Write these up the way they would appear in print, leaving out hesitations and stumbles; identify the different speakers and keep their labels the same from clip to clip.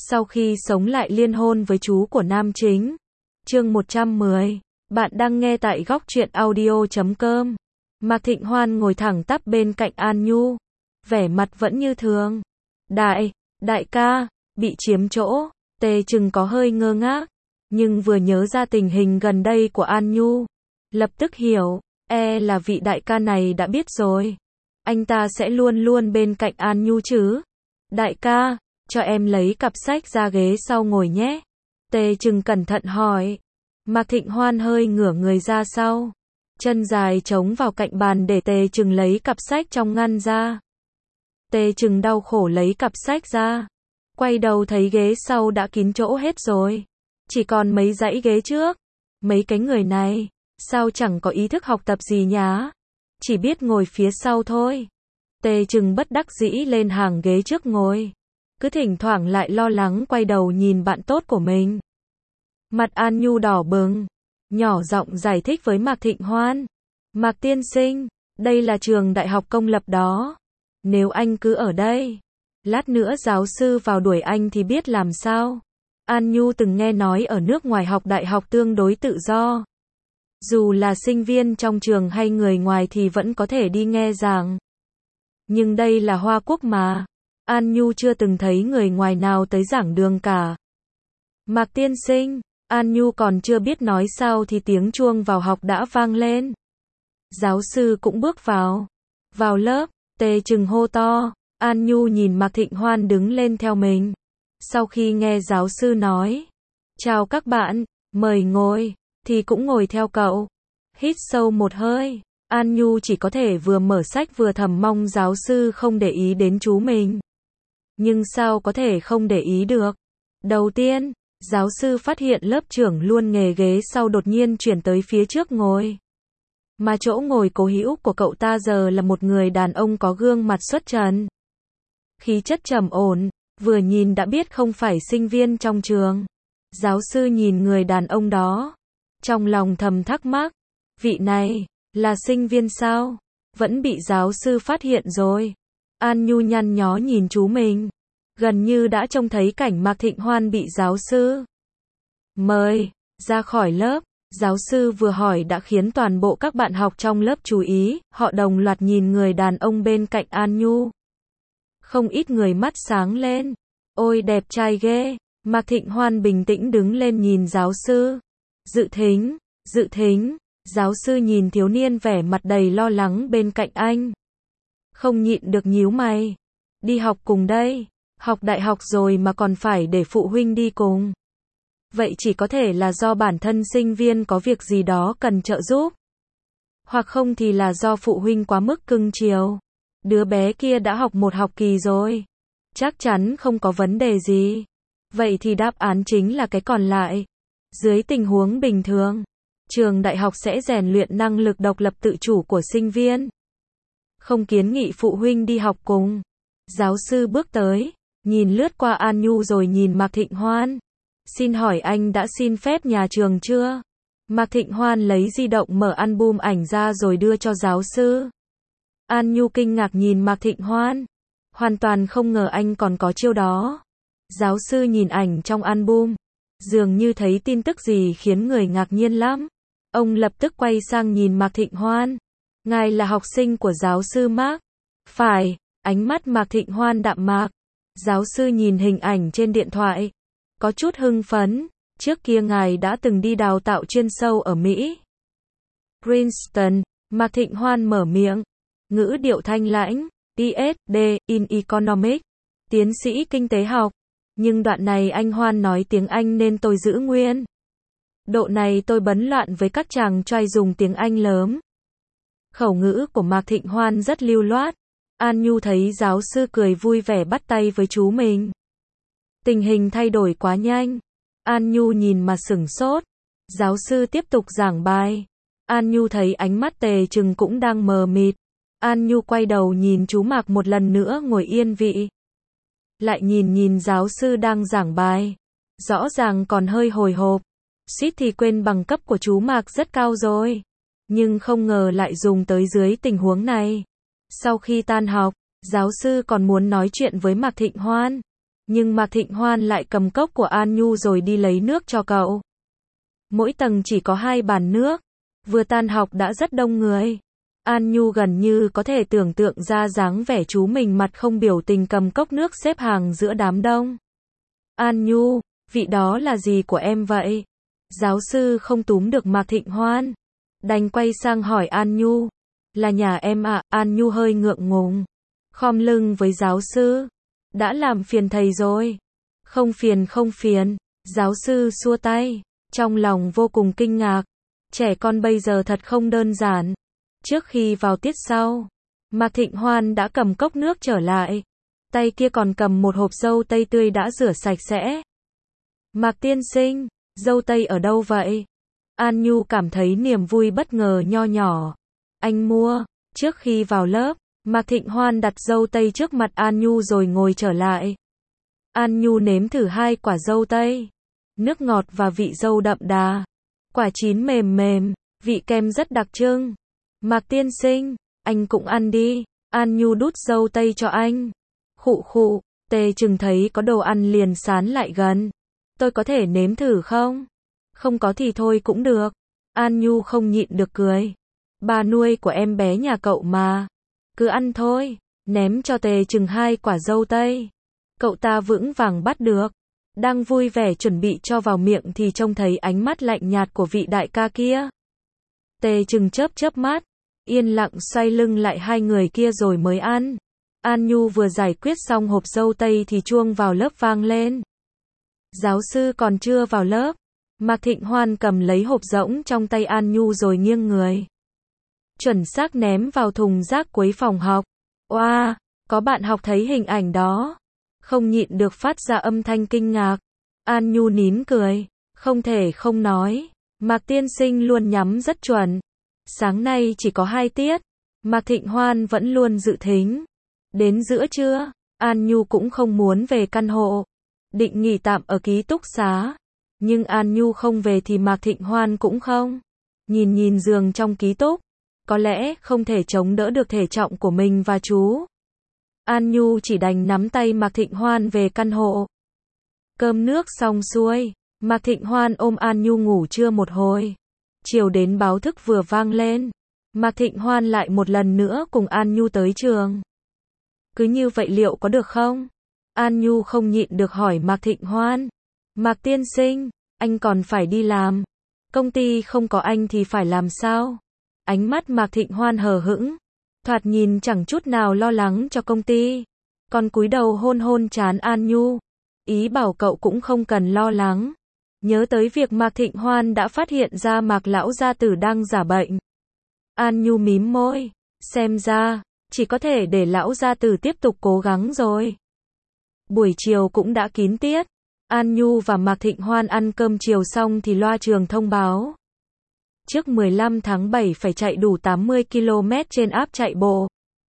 Speaker 1: Sau khi sống lại liên hôn với chú của nam chính. Chương 110. Bạn đang nghe tại góc truyện audio.com. Mạc Thịnh Hoan ngồi thẳng tắp bên cạnh An Nhu. Vẻ mặt vẫn như thường. Đại ca, bị chiếm chỗ. Tề Trừng có hơi ngơ ngác. Nhưng vừa nhớ ra tình hình gần đây của An Nhu. Lập tức hiểu, là vị đại ca này đã biết rồi. Anh ta sẽ luôn luôn bên cạnh An Nhu chứ. Đại ca, cho em lấy cặp sách ra ghế sau ngồi nhé. Tề Trừng cẩn thận hỏi. Mạc Thịnh Hoan hơi ngửa người ra sau. Chân dài chống vào cạnh bàn để Tề Trừng lấy cặp sách trong ngăn ra. Tề Trừng đau khổ lấy cặp sách ra. Quay đầu thấy ghế sau đã kín chỗ hết rồi. Chỉ còn mấy dãy ghế trước. Mấy cái người này, sao chẳng có ý thức học tập gì nhá. Chỉ biết ngồi phía sau thôi. Tề Trừng bất đắc dĩ lên hàng ghế trước ngồi. Cứ thỉnh thoảng lại lo lắng quay đầu nhìn bạn tốt của mình. Mặt An Nhu đỏ bừng. Nhỏ giọng giải thích với Mạc Thịnh Hoan. Mạc tiên sinh, đây là trường đại học công lập đó. Nếu anh cứ ở đây, lát nữa giáo sư vào đuổi anh thì biết làm sao. An Nhu từng nghe nói ở nước ngoài học đại học tương đối tự do. Dù là sinh viên trong trường hay người ngoài thì vẫn có thể đi nghe giảng. Nhưng đây là Hoa Quốc mà. An Nhu chưa từng thấy người ngoài nào tới giảng đường cả. Mạc tiên sinh, An Nhu còn chưa biết nói sao thì tiếng chuông vào học đã vang lên. Giáo sư cũng bước vào. Vào lớp, Tề Trừng hô to. An Nhu nhìn Mạc Thịnh Hoan đứng lên theo mình. Sau khi nghe giáo sư nói, chào các bạn, mời ngồi, thì cũng ngồi theo cậu. Hít sâu một hơi, An Nhu chỉ có thể vừa mở sách vừa thầm mong giáo sư không để ý đến chú mình. Nhưng sao có thể không để ý được? Đầu tiên, giáo sư phát hiện lớp trưởng luôn nghề ghế sau đột nhiên chuyển tới phía trước ngồi. Mà chỗ ngồi cố hữu của cậu ta giờ là một người đàn ông có gương mặt xuất trần. Khí chất trầm ổn, vừa nhìn đã biết không phải sinh viên trong trường. Giáo sư nhìn người đàn ông đó. Trong lòng thầm thắc mắc. Vị này, là sinh viên sao? Vẫn bị giáo sư phát hiện rồi. An Nhu nhăn nhó nhìn chú mình. Gần như đã trông thấy cảnh Mạc Thịnh Hoan bị giáo sư mời ra khỏi lớp. Giáo sư vừa hỏi đã khiến toàn bộ các bạn học trong lớp chú ý. Họ đồng loạt nhìn người đàn ông bên cạnh An Nhu. Không ít người mắt sáng lên. Ôi đẹp trai ghê. Mạc Thịnh Hoan bình tĩnh đứng lên nhìn giáo sư. Dự thính. Giáo sư nhìn thiếu niên vẻ mặt đầy lo lắng bên cạnh anh. Không nhịn được nhíu mày. Đi học cùng đây. Học đại học rồi mà còn phải để phụ huynh đi cùng. Vậy chỉ có thể là do bản thân sinh viên có việc gì đó cần trợ giúp. Hoặc không thì là do phụ huynh quá mức cưng chiều. Đứa bé kia đã học một học kỳ rồi. Chắc chắn không có vấn đề gì. Vậy thì đáp án chính là cái còn lại. Dưới tình huống bình thường, trường đại học sẽ rèn luyện năng lực độc lập tự chủ của sinh viên. Không kiến nghị phụ huynh đi học cùng. Giáo sư bước tới, nhìn lướt qua An Nhu rồi nhìn Mạc Thịnh Hoan. Xin hỏi anh đã xin phép nhà trường chưa? Mạc Thịnh Hoan lấy di động mở album ảnh ra rồi đưa cho giáo sư. An Nhu kinh ngạc nhìn Mạc Thịnh Hoan. Hoàn toàn không ngờ anh còn có chiêu đó. Giáo sư nhìn ảnh trong album. Dường như thấy tin tức gì khiến người ngạc nhiên lắm. Ông lập tức quay sang nhìn Mạc Thịnh Hoan. Ngài là học sinh của giáo sư Mạc? Phải, ánh mắt Mạc Thịnh Hoan đạm mạc. Giáo sư nhìn hình ảnh trên điện thoại. Có chút hưng phấn. Trước kia ngài đã từng đi đào tạo chuyên sâu ở Mỹ. Princeton, Mạc Thịnh Hoan mở miệng. Ngữ điệu thanh lãnh. PhD in Economics. Tiến sĩ kinh tế học. Nhưng đoạn này anh Hoan nói tiếng Anh nên tôi giữ nguyên. Độ này tôi bấn loạn với các chàng trai dùng tiếng Anh lớn. Khẩu ngữ của Mạc Thịnh Hoan rất lưu loát. An Nhu thấy giáo sư cười vui vẻ bắt tay với chú mình. Tình hình thay đổi quá nhanh. An Nhu nhìn mà sửng sốt. Giáo sư tiếp tục giảng bài. An Nhu thấy ánh mắt Tề Trừng cũng đang mờ mịt. An Nhu quay đầu nhìn chú Mạc một lần nữa ngồi yên vị. Lại nhìn giáo sư đang giảng bài. Rõ ràng còn hơi hồi hộp. Suýt thì quên bằng cấp của chú Mạc rất cao rồi. Nhưng không ngờ lại dùng tới dưới tình huống này. Sau khi tan học, giáo sư còn muốn nói chuyện với Mạc Thịnh Hoan. Nhưng Mạc Thịnh Hoan lại cầm cốc của An Nhu rồi đi lấy nước cho cậu. Mỗi tầng chỉ có 2 bàn nước. Vừa tan học đã rất đông người. An Nhu gần như có thể tưởng tượng ra dáng vẻ chú mình mặt không biểu tình cầm cốc nước xếp hàng giữa đám đông. An Nhu, vị đó là gì của em vậy? Giáo sư không túm được Mạc Thịnh Hoan. Đành quay sang hỏi An Nhu. Là nhà em ạ, An Nhu hơi ngượng ngùng. Khom lưng với giáo sư. Đã làm phiền thầy rồi. Không phiền. Giáo sư xua tay. Trong lòng vô cùng kinh ngạc. Trẻ con bây giờ thật không đơn giản. Trước khi vào tiết sau, Mạc Thịnh Hoan đã cầm cốc nước trở lại. Tay kia còn cầm một hộp dâu tây tươi đã rửa sạch sẽ. Mạc tiên sinh, dâu tây ở đâu vậy? An Nhu cảm thấy niềm vui bất ngờ nho nhỏ. Anh mua. Trước khi vào lớp, Mạc Thịnh Hoan đặt dâu tây trước mặt An Nhu rồi ngồi trở lại. An Nhu nếm thử 2 quả dâu tây. Nước ngọt và vị dâu đậm đà. Quả chín mềm mềm, vị kem rất đặc trưng. Mạc tiên sinh, anh cũng ăn đi. An Nhu đút dâu tây cho anh. Khụ, Tề Trừng thấy có đồ ăn liền sán lại gần. Tôi có thể nếm thử không? Không có thì thôi cũng được. An Nhu không nhịn được cười. Bà nuôi của em bé nhà cậu mà. Cứ ăn thôi. Ném cho Tề Trừng 2 quả dâu tây. Cậu ta vững vàng bắt được. Đang vui vẻ chuẩn bị cho vào miệng thì trông thấy ánh mắt lạnh nhạt của vị đại ca kia. Tề Trừng chớp mắt. Yên lặng xoay lưng lại 2 người kia rồi mới ăn. An Nhu vừa giải quyết xong hộp dâu tây thì chuông vào lớp vang lên. Giáo sư còn chưa vào lớp. Mạc Thịnh Hoan cầm lấy hộp rỗng trong tay An Nhu rồi nghiêng người. Chuẩn xác ném vào thùng rác cuối phòng học. Oa, có bạn học thấy hình ảnh đó. Không nhịn được phát ra âm thanh kinh ngạc. An Nhu nín cười. Không thể không nói. Mạc tiên sinh luôn nhắm rất chuẩn. Sáng nay chỉ có 2 tiết. Mạc Thịnh Hoan vẫn luôn dự thính. Đến giữa trưa, An Nhu cũng không muốn về căn hộ. Định nghỉ tạm ở ký túc xá. Nhưng An Nhu không về thì Mạc Thịnh Hoan cũng không. Nhìn giường trong ký túc. Có lẽ không thể chống đỡ được thể trọng của mình và chú. An Nhu chỉ đành nắm tay Mạc Thịnh Hoan về căn hộ. Cơm nước xong xuôi, Mạc Thịnh Hoan ôm An Nhu ngủ trưa một hồi. Chiều đến báo thức vừa vang lên. Mạc Thịnh Hoan lại một lần nữa cùng An Nhu tới trường. Cứ như vậy liệu có được không? An Nhu không nhịn được hỏi Mạc Thịnh Hoan. Mạc tiên sinh, anh còn phải đi làm. Công ty không có anh thì phải làm sao? Ánh mắt Mạc Thịnh Hoan hờ hững. Thoạt nhìn chẳng chút nào lo lắng cho công ty. Còn cúi đầu hôn trán An Nhu. Ý bảo cậu cũng không cần lo lắng. Nhớ tới việc Mạc Thịnh Hoan đã phát hiện ra Mạc lão gia tử đang giả bệnh. An Nhu mím môi. Xem ra, chỉ có thể để lão gia tử tiếp tục cố gắng rồi. Buổi chiều cũng đã kín tiết. An Nhu và Mạc Thịnh Hoan ăn cơm chiều xong thì loa trường thông báo. Trước 15 tháng 7 phải chạy đủ 80 km trên app chạy bộ.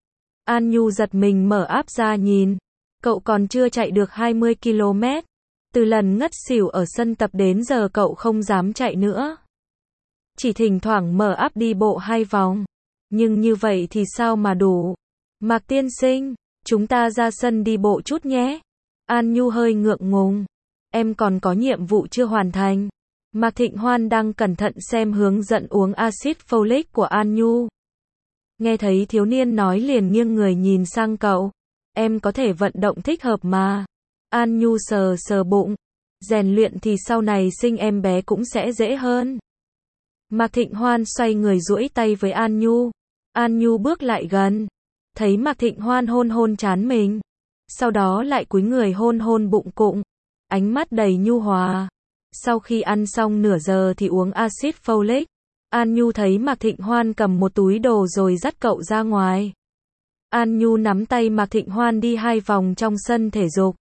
Speaker 1: An Nhu giật mình mở app ra nhìn. Cậu còn chưa chạy được 20 km. Từ lần ngất xỉu ở sân tập đến giờ cậu không dám chạy nữa. Chỉ thỉnh thoảng mở app đi bộ 2 vòng. Nhưng như vậy thì sao mà đủ? Mạc tiên sinh, chúng ta ra sân đi bộ chút nhé. An Nhu hơi ngượng ngùng. Em còn có nhiệm vụ chưa hoàn thành. Mạc Thịnh Hoan đang cẩn thận xem hướng dẫn uống axit folic của An Nhu. Nghe thấy thiếu niên nói liền nghiêng người nhìn sang cậu. Em có thể vận động thích hợp mà. An Nhu sờ bụng. Rèn luyện thì sau này sinh em bé cũng sẽ dễ hơn. Mạc Thịnh Hoan xoay người duỗi tay với An Nhu. An Nhu bước lại gần. Thấy Mạc Thịnh Hoan hôn trán mình. Sau đó lại cúi người hôn bụng cụng. Ánh mắt đầy nhu hòa. Sau khi ăn xong nửa giờ thì uống axit folic. An Nhu thấy Mạc Thịnh Hoan cầm một túi đồ rồi dắt cậu ra ngoài. An Nhu nắm tay Mạc Thịnh Hoan đi 2 vòng trong sân thể dục.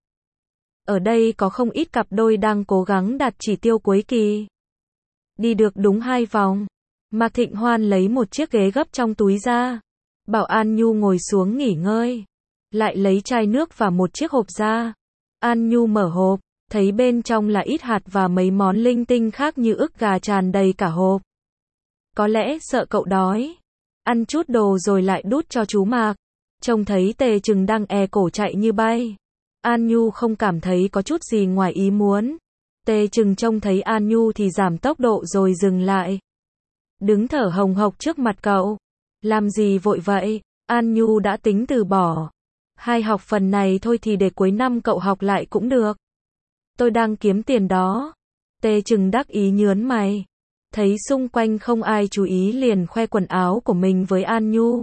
Speaker 1: Ở đây có không ít cặp đôi đang cố gắng đạt chỉ tiêu cuối kỳ. Đi được đúng 2 vòng. Mạc Thịnh Hoan lấy một chiếc ghế gấp trong túi ra. Bảo An Nhu ngồi xuống nghỉ ngơi. Lại lấy chai nước và một chiếc hộp ra. An Nhu mở hộp. Thấy bên trong là ít hạt và mấy món linh tinh khác như ức gà tràn đầy cả hộp. Có lẽ sợ cậu đói. Ăn chút đồ rồi lại đút cho chú Mạc. Trông thấy Tề Trừng đang cổ chạy như bay. An Nhu không cảm thấy có chút gì ngoài ý muốn. Tề Trừng trông thấy An Nhu thì giảm tốc độ rồi dừng lại. Đứng thở hồng hộc trước mặt cậu. Làm gì vội vậy? An Nhu đã tính từ bỏ. Hai học phần này thôi thì để cuối năm cậu học lại cũng được. Tôi đang kiếm tiền đó. Tề Trừng đắc ý nhớn mày. Thấy xung quanh không ai chú ý liền khoe quần áo của mình với An Nhu.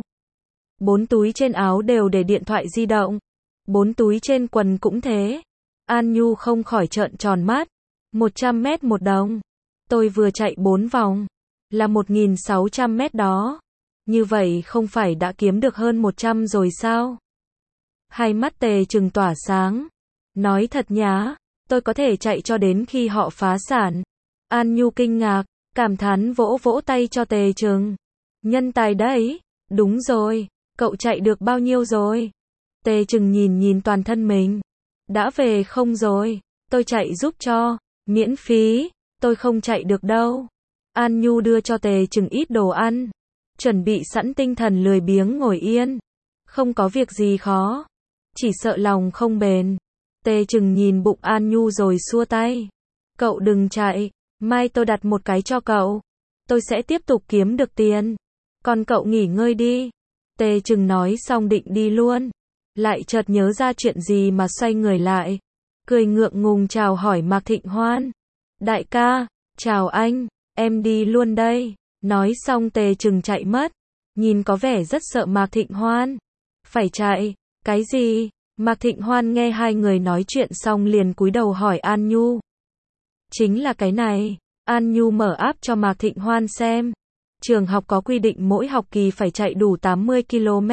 Speaker 1: 4 túi trên áo đều để điện thoại di động. 4 túi trên quần cũng thế. An Nhu không khỏi trợn tròn mắt. 100 mét một đồng. Tôi vừa chạy 4 vòng. Là 1.600 mét đó. Như vậy không phải đã kiếm được hơn 100 rồi sao? Hai mắt Tề Trừng tỏa sáng. Nói thật nhá, tôi có thể chạy cho đến khi họ phá sản. An Nhu kinh ngạc, cảm thán vỗ vỗ tay cho Tề Trừng. Nhân tài đấy. Đúng rồi, cậu chạy được bao nhiêu rồi? Tề Trừng nhìn toàn thân mình. Đã về không rồi? Tôi chạy giúp cho. Miễn phí. Tôi không chạy được đâu. An Nhu đưa cho Tề Trừng ít đồ ăn. Chuẩn bị sẵn tinh thần lười biếng ngồi yên. Không có việc gì khó. Chỉ sợ lòng không bền. Tề Trừng nhìn bụng An Nhu rồi xua tay. Cậu đừng chạy. Mai tôi đặt một cái cho cậu. Tôi sẽ tiếp tục kiếm được tiền. Còn cậu nghỉ ngơi đi. Tề Trừng nói xong định đi luôn. Lại chợt nhớ ra chuyện gì mà xoay người lại. Cười ngượng ngùng chào hỏi Mạc Thịnh Hoan. Đại ca, chào anh, em đi luôn đây. Nói xong Tề Trừng chạy mất. Nhìn có vẻ rất sợ Mạc Thịnh Hoan. Phải chạy, cái gì? Mạc Thịnh Hoan nghe hai người nói chuyện xong liền cúi đầu hỏi An Nhu. Chính là cái này. An Nhu mở app cho Mạc Thịnh Hoan xem. Trường học có quy định mỗi học kỳ phải chạy đủ 80 km.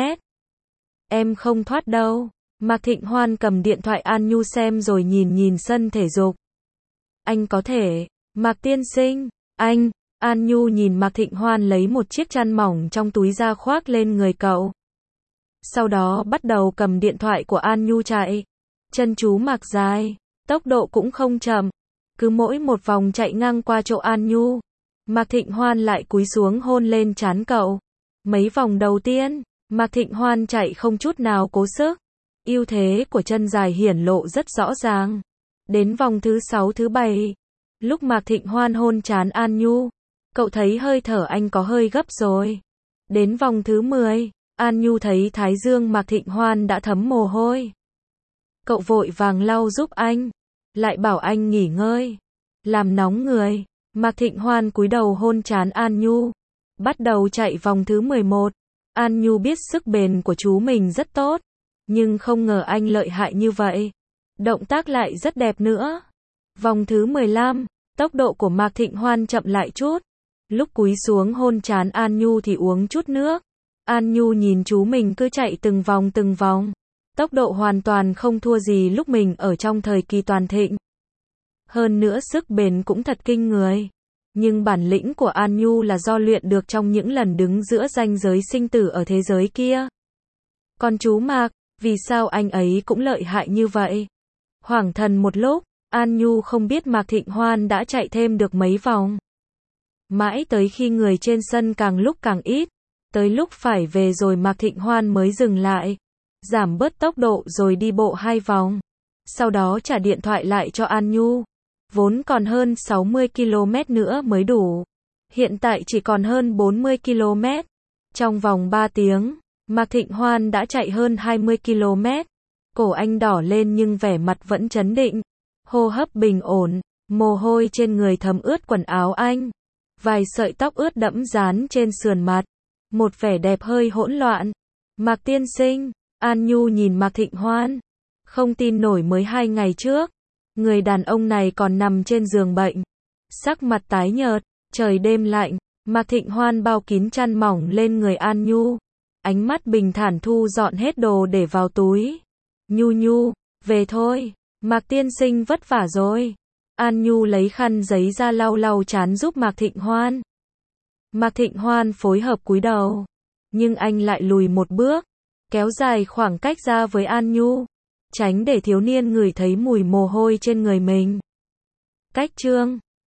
Speaker 1: Em không thoát đâu. Mạc Thịnh Hoan cầm điện thoại An Nhu xem rồi nhìn sân thể dục. Anh có thể. Mạc tiên sinh. Anh. An Nhu nhìn Mạc Thịnh Hoan lấy một chiếc chăn mỏng trong túi ra khoác lên người cậu. Sau đó bắt đầu cầm điện thoại của An Nhu chạy. Chân chú Mạc dài. Tốc độ cũng không chậm. Cứ mỗi một vòng chạy ngang qua chỗ An Nhu. Mạc Thịnh Hoan lại cúi xuống hôn lên trán cậu. Mấy vòng đầu tiên, Mạc Thịnh Hoan chạy không chút nào cố sức. Ưu thế của chân dài hiển lộ rất rõ ràng. Đến vòng thứ 6 thứ 7, lúc Mạc Thịnh Hoan hôn trán An Nhu, cậu thấy hơi thở anh có hơi gấp rồi. Đến vòng thứ 10, An Nhu thấy thái dương Mạc Thịnh Hoan đã thấm mồ hôi. Cậu vội vàng lau giúp anh, lại bảo anh nghỉ ngơi, làm nóng người. Mạc Thịnh Hoan cúi đầu hôn trán An Nhu. Bắt đầu chạy vòng thứ 11. An Nhu biết sức bền của chú mình rất tốt, nhưng không ngờ anh lợi hại như vậy. Động tác lại rất đẹp nữa. Vòng thứ 15, tốc độ của Mạc Thịnh Hoan chậm lại chút. Lúc cúi xuống hôn trán An Nhu thì uống chút nước. An Nhu nhìn chú mình cứ chạy từng vòng. Tốc độ hoàn toàn không thua gì lúc mình ở trong thời kỳ toàn thịnh. Hơn nữa sức bền cũng thật kinh người. Nhưng bản lĩnh của An Nhu là do luyện được trong những lần đứng giữa ranh giới sinh tử ở thế giới kia. Còn chú Mạc, vì sao anh ấy cũng lợi hại như vậy? Hoảng thần một lúc, An Nhu không biết Mạc Thịnh Hoan đã chạy thêm được mấy vòng. Mãi tới khi người trên sân càng lúc càng ít, tới lúc phải về rồi Mạc Thịnh Hoan mới dừng lại, giảm bớt tốc độ rồi đi bộ 2 vòng. Sau đó trả điện thoại lại cho An Nhu. Vốn còn hơn 60 km nữa mới đủ. Hiện tại chỉ còn hơn 40 km. Trong vòng 3 tiếng, Mạc Thịnh Hoan đã chạy hơn 20 km. Cổ anh đỏ lên nhưng vẻ mặt vẫn trấn định. Hô hấp bình ổn, mồ hôi trên người thấm ướt quần áo anh. Vài sợi tóc ướt đẫm dán trên sườn mặt. Một vẻ đẹp hơi hỗn loạn. Mạc tiên sinh, An Nhu nhìn Mạc Thịnh Hoan. Không tin nổi mới 2 ngày trước. Người đàn ông này còn nằm trên giường bệnh. Sắc mặt tái nhợt, trời đêm lạnh. Mạc Thịnh Hoan bao kín chăn mỏng lên người An Nhu. Ánh mắt bình thản thu dọn hết đồ để vào túi. Nhu, về thôi. Mạc tiên sinh vất vả rồi. An Nhu lấy khăn giấy ra lau trán giúp Mạc Thịnh Hoan. Mạc Thịnh Hoan phối hợp cúi đầu. Nhưng anh lại lùi một bước. Kéo dài khoảng cách ra với An Nhu. Tránh để thiếu niên ngửi thấy mùi mồ hôi trên người mình. Cách chương